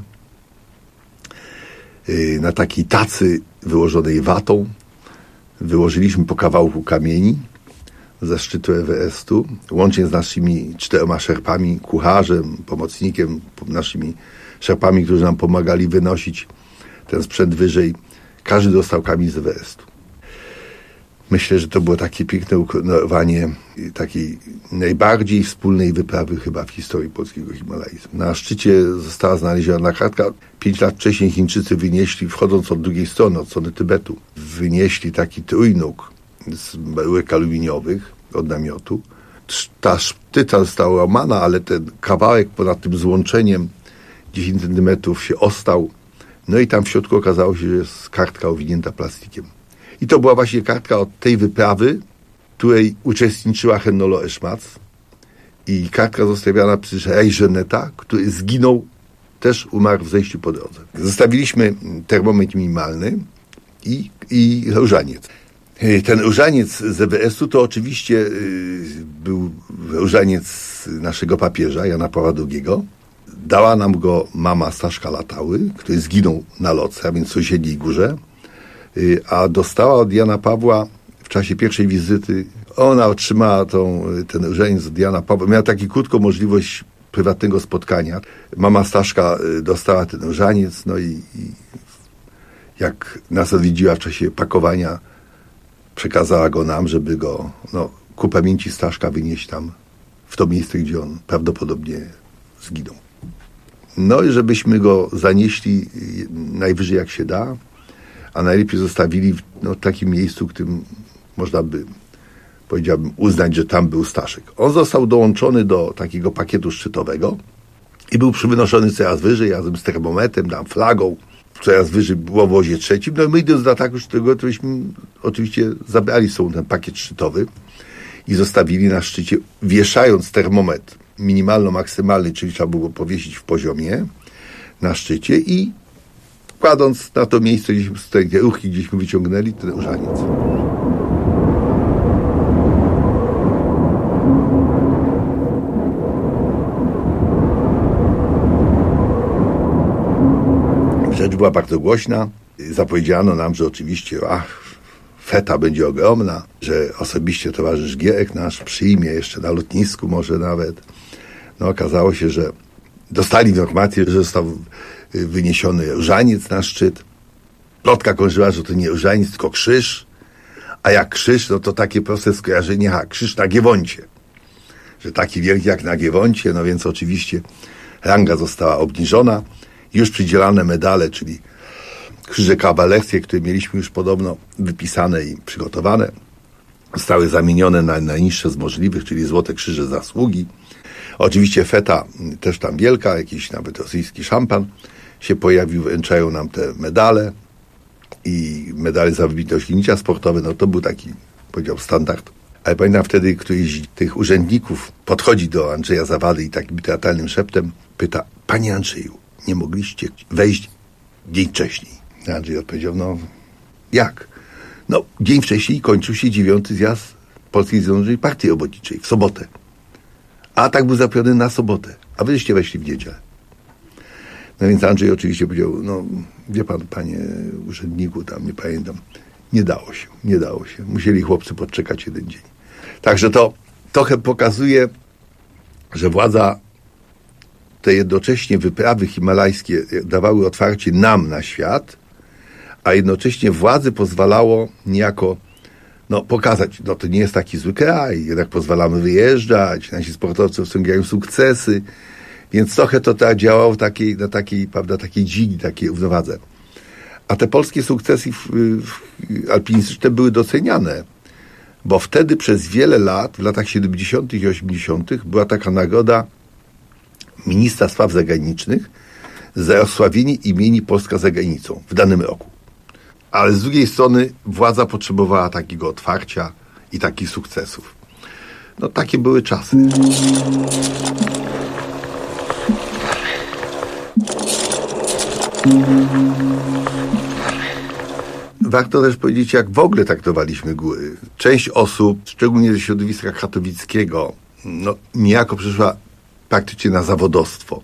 Na takiej tacy wyłożonej watą wyłożyliśmy po kawałku kamieni ze szczytu Everestu, łącznie z naszymi 4 szerpami, kucharzem, pomocnikiem, naszymi szerpami, którzy nam pomagali wynosić ten sprzęt wyżej. Każdy dostał kamień z Everestu. Myślę, że to było takie piękne ukoronowanie takiej najbardziej wspólnej wyprawy chyba w historii polskiego himalaizmu. Na szczycie została znaleziona kartka. 5 lat wcześniej Chińczycy wynieśli, wchodząc od drugiej strony, od strony Tybetu, wynieśli taki trójnóg z baryłek aluminiowych od namiotu. Ta sztyca została łamana, ale ten kawałek ponad tym złączeniem 10 cm się ostał. No i tam w środku okazało się, że jest kartka owinięta plastikiem. I to była właśnie kartka od tej wyprawy, w której uczestniczyła Hennolo Eszmac. I kartka zostawiana przez Ray Geneta, który zginął, też umarł w zejściu po drodze. Zostawiliśmy termometr minimalny i różaniec. Ten różaniec z Everestu to oczywiście był różaniec naszego papieża, Jana Pawła II. Dała nam go mama Staszka Latały, który zginął na lotce, a więc w sąsiedniej górze. A dostała od Jana Pawła w czasie pierwszej wizyty, ona otrzymała ten różaniec od Jana Pawła, miała taką krótką możliwość prywatnego spotkania. Mama Staszka dostała ten różaniec, no i jak nas odwiedziła w czasie pakowania, przekazała go nam, żeby go ku pamięci Staszka wynieść tam w to miejsce, gdzie on prawdopodobnie zginął. No i żebyśmy go zanieśli najwyżej jak się da, a najlepiej zostawili w takim miejscu, w którym można by powiedziałbym, uznać, że tam był Staszek. On został dołączony do takiego pakietu szczytowego i był przywynoszony coraz wyżej, razem z termometrem, tam flagą, coraz wyżej było w wozie trzecim. No i my idąc do ataku szczytowego, to byśmy oczywiście zabrali sobą ten pakiet szczytowy i zostawili na szczycie, wieszając termometr minimalno-maksymalny, czyli trzeba było powiesić w poziomie na szczycie i kładąc na to miejsce, te ruchy gdzieśmy wyciągnęli, ten różaniec. Rzecz była bardzo głośna. Zapowiedziano nam, że oczywiście feta będzie ogromna, że osobiście towarzysz Gierek nasz przyjmie jeszcze na lotnisku może nawet. No okazało się, że dostali informację, że został wyniesiony różaniec na szczyt. Plotka krążyła, że to nie różaniec, tylko krzyż. A jak krzyż, no to takie proste skojarzenie, krzyż na Giewoncie. Że taki wielki jak na Giewoncie, no więc oczywiście ranga została obniżona. Już przydzielane medale, czyli krzyże kawalerskie, które mieliśmy już podobno wypisane i przygotowane, zostały zamienione na najniższe z możliwych, czyli złote krzyże zasługi. Oczywiście feta też tam wielka, jakiś nawet rosyjski szampan się pojawił, wręczają nam te medale i medale za wybitne osiągnięcia sportowe, no to był taki, powiedział, standard. Ale pamiętam wtedy, któryś z tych urzędników podchodzi do Andrzeja Zawady i takim teatralnym szeptem pyta: panie Andrzeju, nie mogliście wejść dzień wcześniej? Andrzej odpowiedział: no jak? No dzień wcześniej kończył się 9. zjazd Polskiej Zjednoczonej Partii Robotniczej w sobotę. A atak był zaplaniowany na sobotę, a wyście weszli w niedzielę. No więc Andrzej oczywiście powiedział: no wie pan, panie urzędniku, tam nie pamiętam, nie dało się. Musieli chłopcy podczekać jeden dzień. Także to trochę pokazuje, że władza, te jednocześnie wyprawy himalajskie dawały otwarcie nam na świat, a jednocześnie władzy pozwalało niejako pokazać, to nie jest taki zły kraj, jednak pozwalamy wyjeżdżać, nasi sportowcy osiągają sukcesy, więc trochę to działało na takiej dźwigni, takiej równowadze. A te polskie sukcesy alpinistyczne były doceniane, bo wtedy przez wiele lat, w latach 70. i 80. była taka nagroda ministra spraw zagranicznych za osławienie imieni Polska za granicą w danym roku. Ale z drugiej strony władza potrzebowała takiego otwarcia i takich sukcesów. No takie były czasy. Warto też powiedzieć, jak w ogóle traktowaliśmy góry. Część osób, szczególnie ze środowiska katowickiego, niejako przyszła praktycznie na zawodowstwo.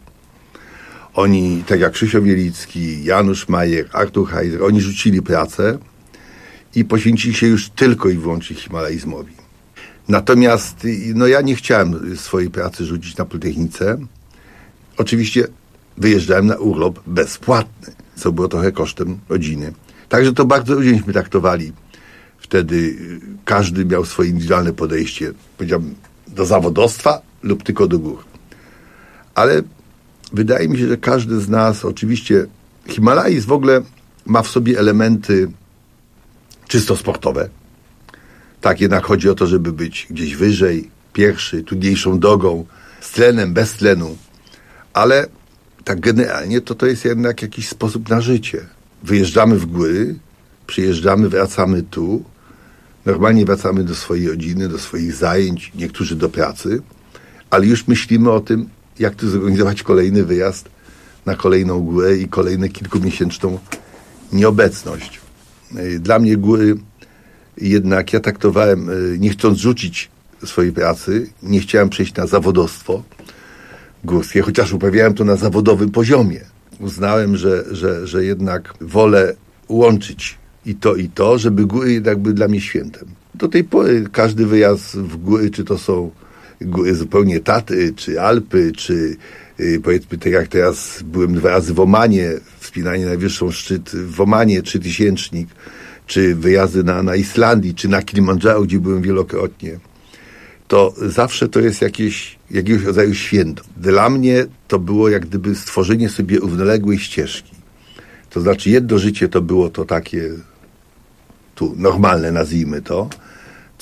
Oni, tak jak Krzysio Wielicki, Janusz Majer, Artur Heiser, oni rzucili pracę i poświęcili się już tylko i wyłącznie himalaizmowi. Natomiast ja nie chciałem swojej pracy rzucić na Politechnice. Oczywiście wyjeżdżałem na urlop bezpłatny, co było trochę kosztem rodziny. Także to bardzo luźnieśmy traktowali. Wtedy każdy miał swoje indywidualne podejście, powiedziałbym, do zawodowstwa lub tylko do gór. Ale wydaje mi się, że każdy z nas, oczywiście himalaizm w ogóle ma w sobie elementy czysto sportowe. Tak, jednak chodzi o to, żeby być gdzieś wyżej, pierwszy, trudniejszą drogą, z tlenem, bez tlenu. Ale tak generalnie to jest jednak jakiś sposób na życie. Wyjeżdżamy w góry, przyjeżdżamy, wracamy tu. Normalnie wracamy do swojej rodziny, do swoich zajęć, niektórzy do pracy, ale już myślimy o tym, jak tu zorganizować kolejny wyjazd na kolejną górę i kolejną kilkumiesięczną nieobecność. Dla mnie góry jednak ja traktowałem, nie chcąc rzucić swojej pracy, nie chciałem przejść na zawodowstwo górskie, chociaż uprawiałem to na zawodowym poziomie. Uznałem, że jednak wolę łączyć i to, żeby góry jednak były dla mnie świętem. Do tej pory każdy wyjazd w góry, czy to są góry zupełnie Tatry, czy Alpy, czy powiedzmy tak jak teraz byłem 2 razy w Omanie, wspinanie na najwyższą szczyt w Omanie, 3000, czy wyjazdy na Islandii, czy na Kilimandżaro, gdzie byłem wielokrotnie, to zawsze to jest jakiegoś rodzaju święto. Dla mnie to było jak gdyby stworzenie sobie równoległej ścieżki. To znaczy jedno życie to było to takie tu normalne, nazwijmy to,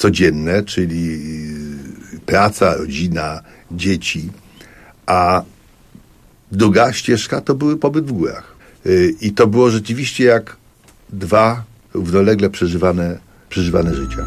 codzienne, czyli praca, rodzina, dzieci, a druga ścieżka to były pobyt w górach. I to było rzeczywiście jak dwa równolegle przeżywane życia.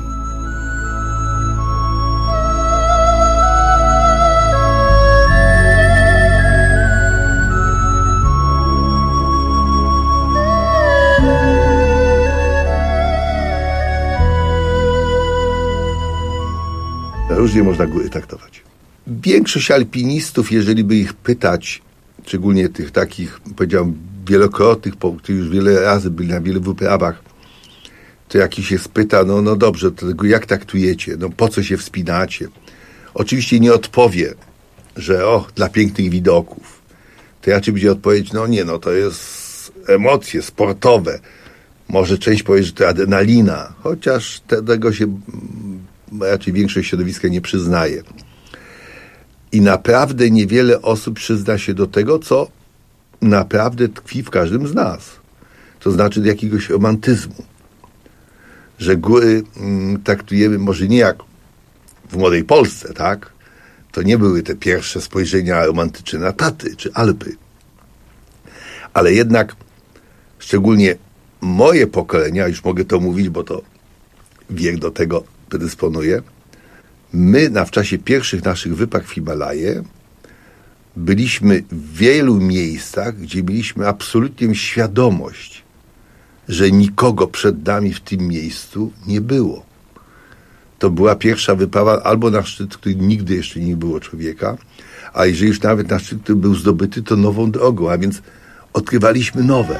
Różnie można góry traktować. Większość alpinistów, jeżeli by ich pytać, szczególnie tych takich, powiedziałem, wielokrotnych, którzy już wiele razy byli na wielu wyprawach, to jakiś się spyta, no dobrze, to tego jak traktujecie, po co się wspinacie? Oczywiście nie odpowie, że dla pięknych widoków. To raczej będzie odpowiedź, to jest emocje sportowe. Może część powie, że to adrenalina, chociaż tego się raczej większość środowiska nie przyznaje. I naprawdę niewiele osób przyzna się do tego, co naprawdę tkwi w każdym z nas. To znaczy do jakiegoś romantyzmu. Że góry traktujemy może nie jak w młodej Polsce, tak? To nie były te pierwsze spojrzenia romantyczne na Tatry czy Alpy. Ale jednak szczególnie moje pokolenia, już mogę to mówić, bo to wiek do tego predysponuje, my w czasie pierwszych naszych wypraw w Himalaje byliśmy w wielu miejscach, gdzie mieliśmy absolutnie świadomość, że nikogo przed nami w tym miejscu nie było. To była pierwsza wyprawa albo na szczyt, który nigdy jeszcze nie było człowieka, a jeżeli już nawet na szczyt, który był zdobyty, to nową drogą, a więc odkrywaliśmy nowe.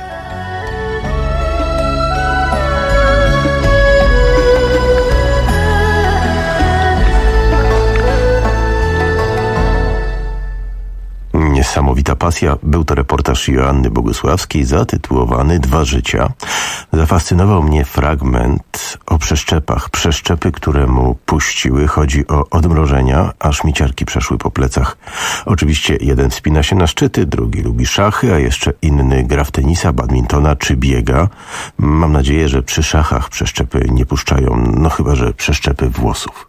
Niesamowita pasja. Był to reportaż Joanny Bogusławskiej zatytułowany 2 życia. Zafascynował mnie fragment o przeszczepach. Przeszczepy, które mu puściły. Chodzi o odmrożenia, aż mi ciarki przeszły po plecach. Oczywiście jeden wspina się na szczyty, drugi lubi szachy, a jeszcze inny gra w tenisa, badmintona czy biega. Mam nadzieję, że przy szachach przeszczepy nie puszczają, chyba że przeszczepy włosów.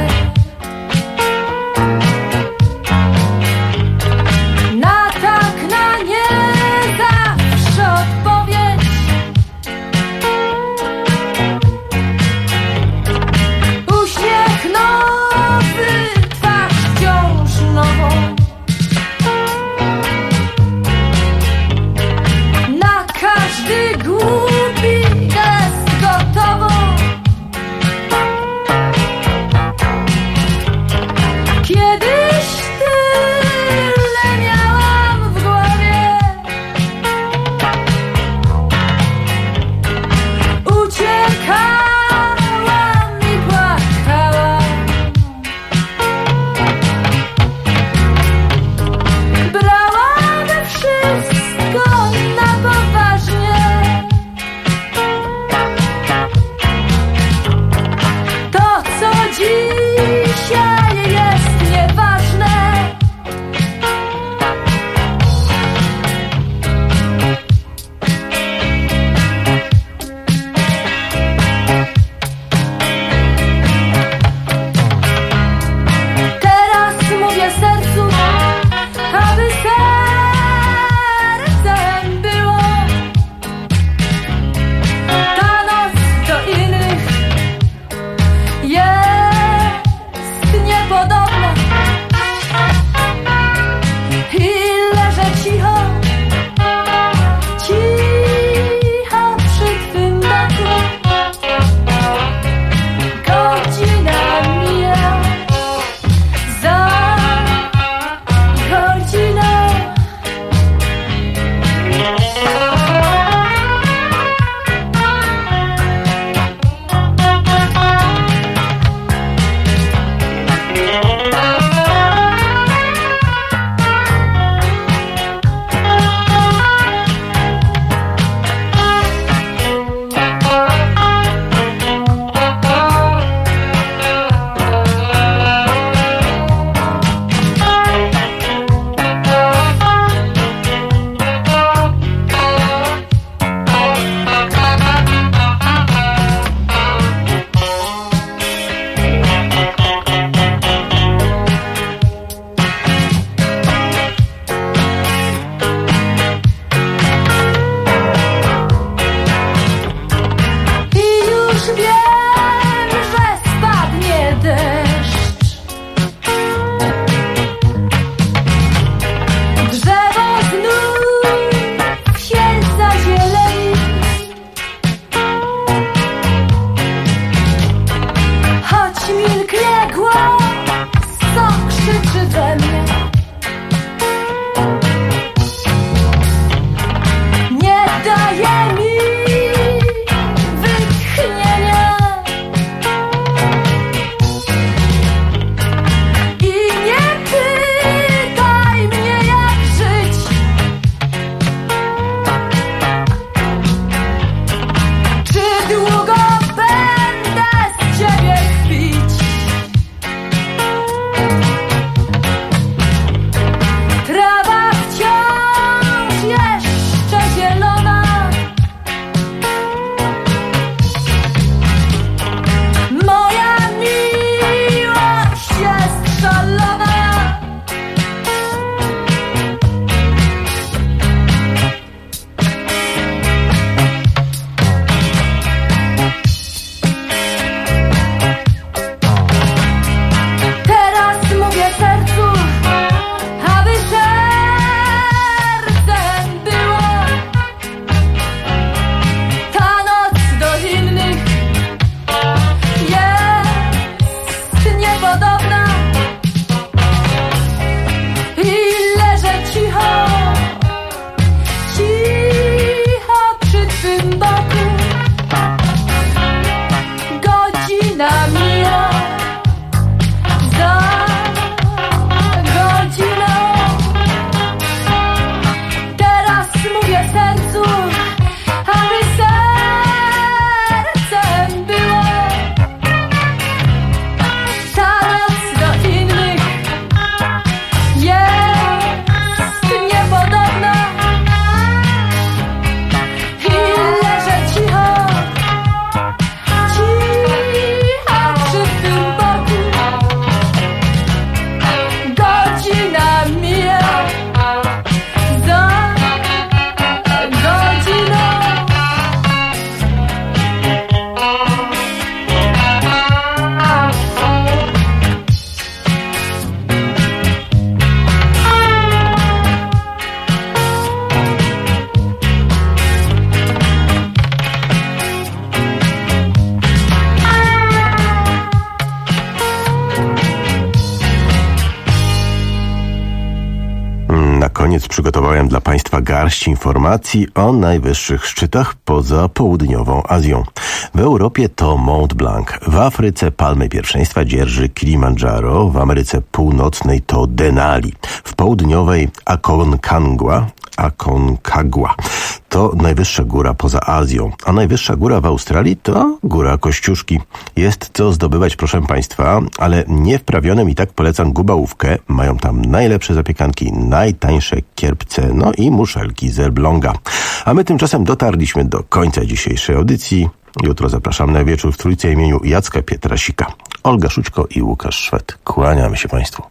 Na tak koniec przygotowałem dla Państwa garść informacji o najwyższych szczytach poza południową Azją. W Europie to Mont Blanc, w Afryce palmę pierwszeństwa dzierży Kilimandżaro, w Ameryce Północnej to Denali, w południowej Aconcagua to najwyższa góra poza Azją, a najwyższa góra w Australii to Góra Kościuszki. Jest co zdobywać, proszę Państwa, ale niewprawionym i tak polecam Gubałówkę. Mają tam najlepsze zapiekanki, najtańsze kierpce, no i muszelki z Elbląga. A my tymczasem dotarliśmy do końca dzisiejszej audycji. Jutro zapraszam na wieczór w Trójce w imieniu Jacka Pietrasika, Olga Szućko i Łukasz Szwed. Kłaniamy się Państwu.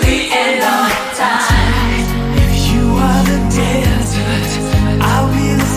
I'll be the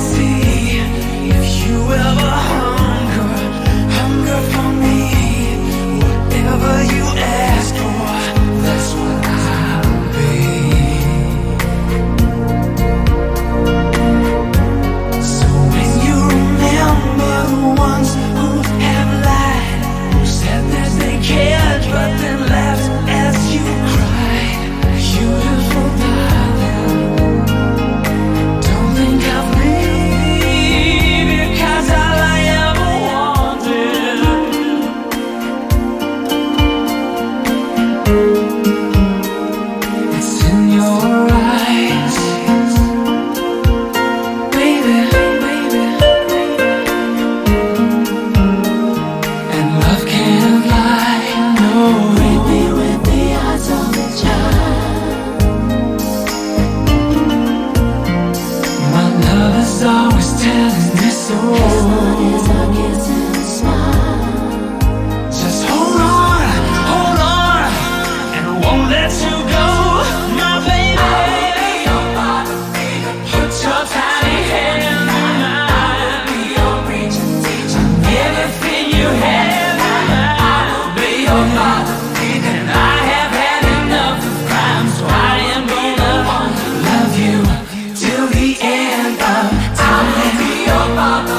Just hold on, and I won't let you go, my baby. I'll be your father, put your tiny hand in mine. I'll be your preacher, teacher, everything you have. I will be your father, and I have had enough of crime, so I am gonna love you till the end of time. I will be your father.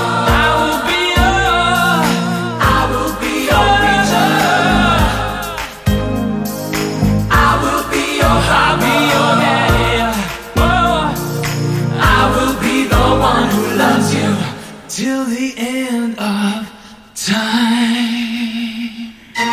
Till the end of time.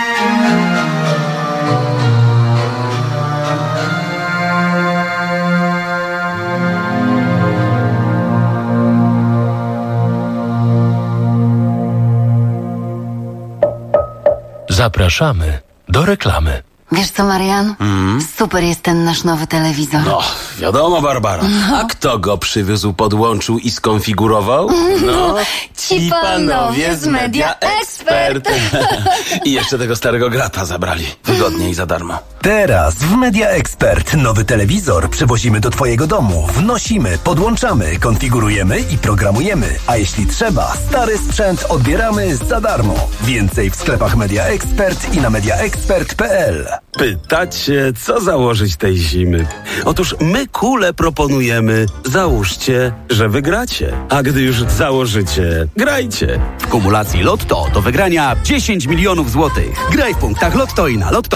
Zapraszamy do reklamy. Wiesz co, Marian? Super jest ten nasz nowy telewizor. No, wiadomo, Barbara. A kto go przywiózł, podłączył i skonfigurował? No, ci panowie z Media Expert. I jeszcze tego starego grata zabrali. Wygodnie i za darmo. Teraz w Media Expert nowy telewizor przywozimy do Twojego domu. Wnosimy, podłączamy, konfigurujemy i programujemy. A jeśli trzeba, stary sprzęt odbieramy za darmo. Więcej w sklepach Media Expert i na mediaexpert.pl. Pytacie, co założyć tej zimy? Otóż my kule proponujemy. Załóżcie, że wygracie. A gdy już założycie, grajcie. W kumulacji Lotto do wygrania 10 milionów złotych. Graj w punktach Lotto i na Lotto.